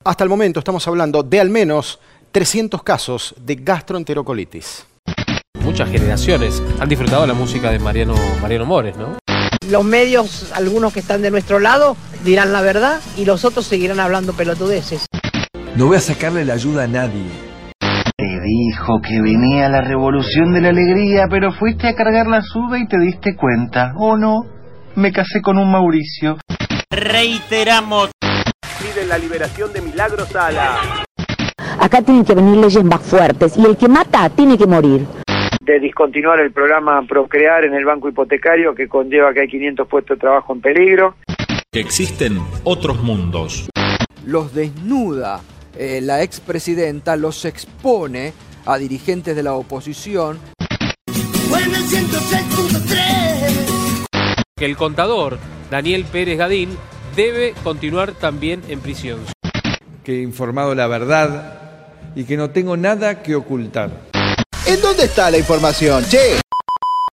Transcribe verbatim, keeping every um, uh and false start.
Hasta el momento estamos hablando de al menos trescientos casos de gastroenterocolitis. Muchas generaciones han disfrutado la música de Mariano, Mariano Mores, ¿no? Los medios, algunos que están de nuestro lado, dirán la verdad y los otros seguirán hablando pelotudeces. No voy a sacarle la ayuda a nadie. Te dijo que venía la revolución de la alegría, pero fuiste a cargar la suba y te diste cuenta, ¿o no? Me casé con un Mauricio. Reiteramos. Piden la liberación de Milagro Sala. Acá tienen que venir leyes más fuertes y el que mata tiene que morir. De discontinuar el programa Procrear en el banco hipotecario, que conlleva que hay quinientos puestos de trabajo en peligro. Que existen otros mundos. Los desnuda eh, la expresidenta, los expone a dirigentes de la oposición. Que el contador Daniel Pérez Gadín debe continuar también en prisión. Que he informado la verdad y que no tengo nada que ocultar. ¿En dónde está la información, che?